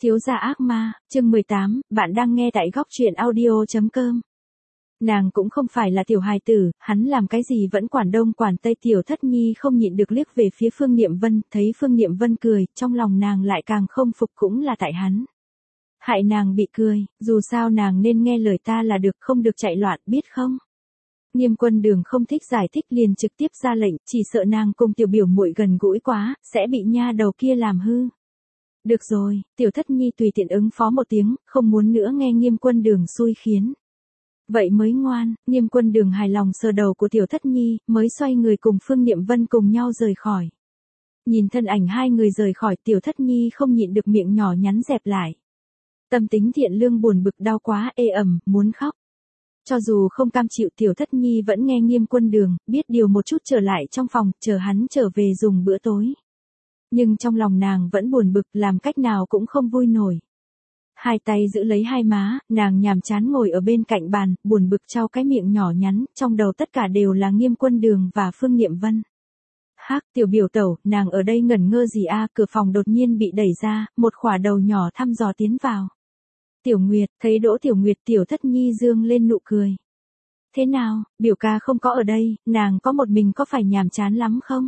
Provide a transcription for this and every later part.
Thiếu gia ác ma, chương 18, bạn đang nghe tại góc truyện audio.com. Nàng cũng không phải là tiểu hài tử, hắn làm cái gì vẫn quản đông quản tây. Tiểu Thất Nhi không nhịn được liếc về phía Phương Niệm Vân, thấy Phương Niệm Vân cười, trong lòng nàng lại càng không phục, cũng là tại hắn. Hại nàng bị cười, dù sao nàng nên nghe lời ta là được, không được chạy loạn, biết không? Nghiêm Quân Đường không thích giải thích liền trực tiếp ra lệnh, chỉ sợ nàng cùng tiểu biểu muội gần gũi quá, sẽ bị nha đầu kia làm hư. Được rồi, Tiểu Thất Nhi tùy tiện ứng phó một tiếng, không muốn nữa nghe Nghiêm Quân Đường xui khiến. Vậy mới ngoan. Nghiêm Quân Đường hài lòng sờ đầu của Tiểu Thất Nhi, mới xoay người cùng Phương Niệm Vân cùng nhau rời khỏi. Nhìn thân ảnh hai người rời khỏi, Tiểu Thất Nhi không nhịn được miệng nhỏ nhắn dẹp lại. Tâm tính thiện lương buồn bực đau quá, ê ẩm, muốn khóc. Cho dù không cam chịu, Tiểu Thất Nhi vẫn nghe Nghiêm Quân Đường, biết điều một chút trở lại trong phòng, chờ hắn trở về dùng bữa tối. Nhưng trong lòng nàng vẫn buồn bực, làm cách nào cũng không vui nổi. Hai tay giữ lấy hai má, nàng nhàm chán ngồi ở bên cạnh bàn, buồn bực trao cái miệng nhỏ nhắn, trong đầu tất cả đều là Nghiêm Quân Đường và Phương Niệm Vân. Hắc, tiểu biểu tẩu, nàng ở đây ngẩn ngơ gì a? Cửa phòng đột nhiên bị đẩy ra, một khỏa đầu nhỏ thăm dò tiến vào. Tiểu Nguyệt, thấy Đỗ Tiểu Nguyệt, Tiểu Thất Nhi dương lên nụ cười. Thế nào, biểu ca không có ở đây, nàng có một mình có phải nhàm chán lắm không?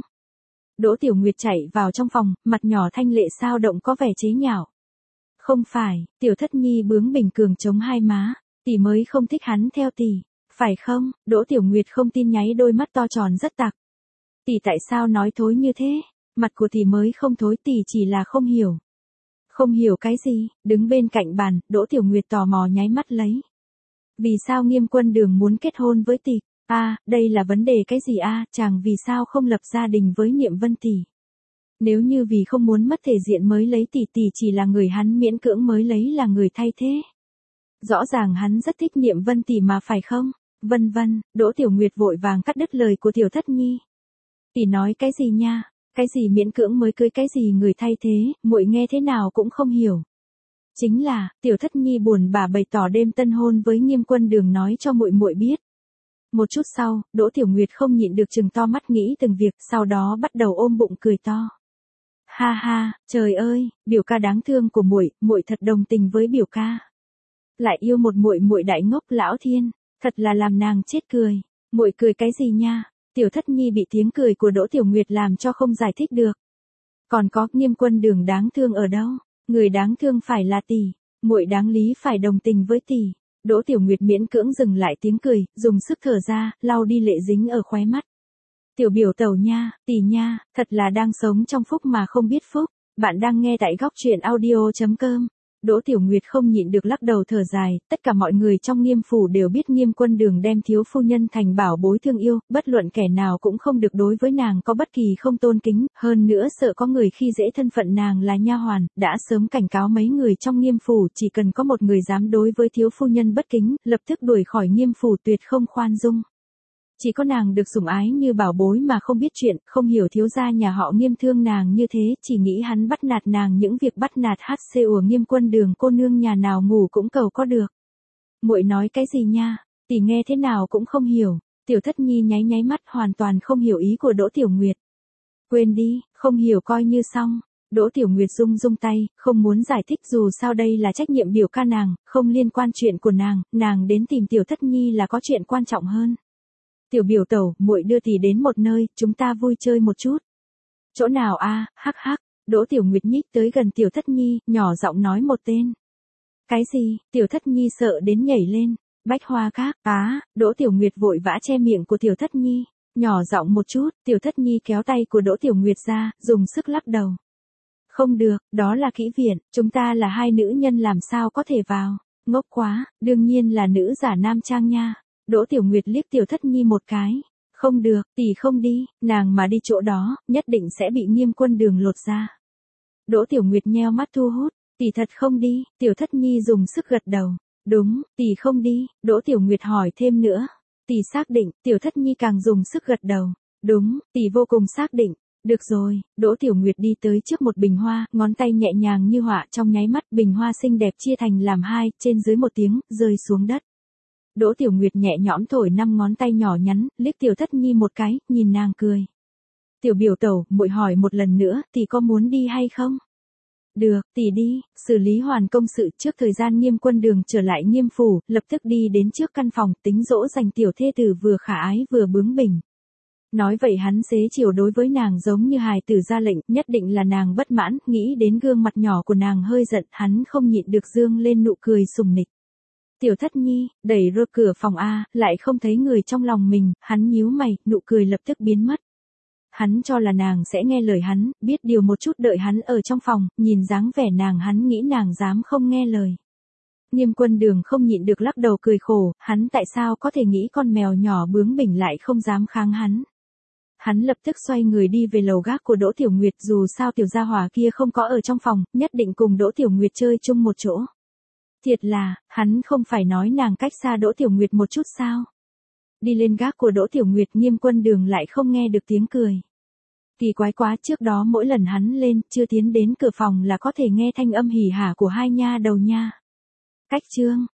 Đỗ Tiểu Nguyệt chạy vào trong phòng, mặt nhỏ thanh lệ sao động có vẻ chế nhạo. Không phải, Tiểu Thất Nhi bướng bỉnh cường chống hai má, tỷ mới không thích hắn theo tỷ, phải không? Đỗ Tiểu Nguyệt không tin nháy đôi mắt to tròn rất tặc. Tỷ tại sao nói thối như thế? Mặt của tỷ mới không thối, tỷ chỉ là không hiểu. Không hiểu cái gì? Đứng bên cạnh bàn, Đỗ Tiểu Nguyệt tò mò nháy mắt lấy. Vì sao Nghiêm Quân Đường muốn kết hôn với tỷ? Đây là vấn đề cái gì chàng vì sao không lập gia đình với Niệm Vân tỷ? Nếu như vì không muốn mất thể diện mới lấy tỷ, tỷ chỉ là người hắn miễn cưỡng mới lấy là người thay thế. Rõ ràng hắn rất thích Niệm Vân tỷ mà phải không? Vân vân, Đỗ Tiểu Nguyệt vội vàng cắt đứt lời của Tiểu Thất Nhi. Tỷ nói cái gì nha? Cái gì miễn cưỡng mới cưới, cái gì người thay thế, muội nghe thế nào cũng không hiểu. Chính là, Tiểu Thất Nhi buồn bã bày tỏ đêm tân hôn với Nghiêm Quân Đường nói cho muội muội biết. Một chút sau, Đỗ Tiểu Nguyệt không nhịn được trừng to mắt nghĩ từng việc, sau đó bắt đầu ôm bụng cười to. Ha ha, trời ơi, biểu ca đáng thương của muội, muội thật đồng tình với biểu ca. Lại yêu một muội muội đại ngốc, lão thiên, thật là làm nàng chết cười. Muội cười cái gì nha? Tiểu Thất Nhi bị tiếng cười của Đỗ Tiểu Nguyệt làm cho không giải thích được. Còn có, Nghiêm Quân Đường đáng thương ở đâu? Người đáng thương phải là tỷ, muội đáng lý phải đồng tình với tỷ. Đỗ Tiểu Nguyệt miễn cưỡng dừng lại tiếng cười, dùng sức thở ra, lau đi lệ dính ở khóe mắt. Tiểu biểu tẩu nha, tỷ nha, thật là đang sống trong phúc mà không biết phúc. Bạn đang nghe tại góc truyện audio.com. Đỗ Tiểu Nguyệt không nhịn được lắc đầu thở dài, tất cả mọi người trong Nghiêm phủ đều biết Nghiêm Quân Đường đem thiếu phu nhân thành bảo bối thương yêu, bất luận kẻ nào cũng không được đối với nàng có bất kỳ không tôn kính, hơn nữa sợ có người khi dễ thân phận nàng là nha hoàn, đã sớm cảnh cáo mấy người trong Nghiêm phủ, chỉ cần có một người dám đối với thiếu phu nhân bất kính, lập tức đuổi khỏi Nghiêm phủ, tuyệt không khoan dung. Chỉ có nàng được sủng ái như bảo bối mà không biết chuyện, không hiểu thiếu gia nhà họ Nghiêm thương nàng như thế, chỉ nghĩ hắn bắt nạt nàng, những việc bắt nạt của Nghiêm Quân Đường cô nương nhà nào ngủ cũng cầu có được. Muội nói cái gì nha? Tỷ nghe thế nào cũng không hiểu. Tiểu Thất Nhi nháy nháy mắt, hoàn toàn không hiểu ý của Đỗ Tiểu Nguyệt. Quên đi, không hiểu coi như xong. Đỗ Tiểu Nguyệt rung rung tay, không muốn giải thích, dù sao đây là trách nhiệm biểu ca nàng, không liên quan chuyện của nàng đến tìm Tiểu Thất Nhi là có chuyện quan trọng hơn. Tiểu biểu tẩu, muội đưa tỷ đến một nơi, chúng ta vui chơi một chút. Chỗ nào hắc hắc. Đỗ Tiểu Nguyệt nhích tới gần Tiểu Thất Nhi, nhỏ giọng nói một tên. Cái gì? Tiểu Thất Nhi sợ đến nhảy lên. Bách Hoa Các. Đỗ Tiểu Nguyệt vội vã che miệng của Tiểu Thất Nhi, nhỏ giọng một chút. Tiểu Thất Nhi kéo tay của Đỗ Tiểu Nguyệt ra, dùng sức lắc đầu. Không được, đó là kỹ viện, chúng ta là hai nữ nhân làm sao có thể vào. Ngốc quá, đương nhiên là nữ giả nam trang nha. Đỗ Tiểu Nguyệt liếc Tiểu Thất Nhi một cái. Không được, tỷ không đi, nàng mà đi chỗ đó, nhất định sẽ bị Nghiêm Quân Đường lột ra. Đỗ Tiểu Nguyệt nheo mắt thu hút, tỷ thật không đi? Tiểu Thất Nhi dùng sức gật đầu. Đúng, tỷ không đi. Đỗ Tiểu Nguyệt hỏi thêm nữa. Tỷ xác định? Tiểu Thất Nhi càng dùng sức gật đầu. Đúng, tỷ vô cùng xác định. Được rồi, Đỗ Tiểu Nguyệt đi tới trước một bình hoa, ngón tay nhẹ nhàng như họa, trong nháy mắt bình hoa xinh đẹp chia thành làm hai, trên dưới một tiếng, rơi xuống đất. Đỗ Tiểu Nguyệt nhẹ nhõm thổi 5 ngón tay nhỏ nhắn, liếc Tiểu Thất Nhi một cái, nhìn nàng cười. Tiểu biểu tẩu, muội hỏi một lần nữa, tỷ có muốn đi hay không? Được, tỷ đi, xử lý hoàn công sự. Trước thời gian Nghiêm Quân Đường trở lại Nghiêm phủ, lập tức đi đến trước căn phòng, tính dỗ dành tiểu thê tử vừa khả ái vừa bướng bỉnh. Nói vậy hắn xế chiều đối với nàng giống như hài tử ra lệnh, nhất định là nàng bất mãn, nghĩ đến gương mặt nhỏ của nàng hơi giận, hắn không nhịn được dương lên nụ cười sùng nịch. Tiểu Thất Nhi, đẩy rơ cửa phòng A, lại không thấy người trong lòng mình, hắn nhíu mày, nụ cười lập tức biến mất. Hắn cho là nàng sẽ nghe lời hắn, biết điều một chút đợi hắn ở trong phòng, nhìn dáng vẻ nàng hắn nghĩ nàng dám không nghe lời. Nghiêm Quân Đường không nhịn được lắc đầu cười khổ, hắn tại sao có thể nghĩ con mèo nhỏ bướng bỉnh lại không dám kháng hắn. Hắn lập tức xoay người đi về lầu gác của Đỗ Tiểu Nguyệt, dù sao tiểu gia hỏa kia không có ở trong phòng, nhất định cùng Đỗ Tiểu Nguyệt chơi chung một chỗ. Thiệt là, hắn không phải nói nàng cách xa Đỗ Tiểu Nguyệt một chút sao? Đi lên gác của Đỗ Tiểu Nguyệt, Nghiêm Quân Đường lại không nghe được tiếng cười. Kỳ quái quá, trước đó mỗi lần hắn lên, chưa tiến đến cửa phòng là có thể nghe thanh âm hỉ hả của hai nha đầu nha. Cách chương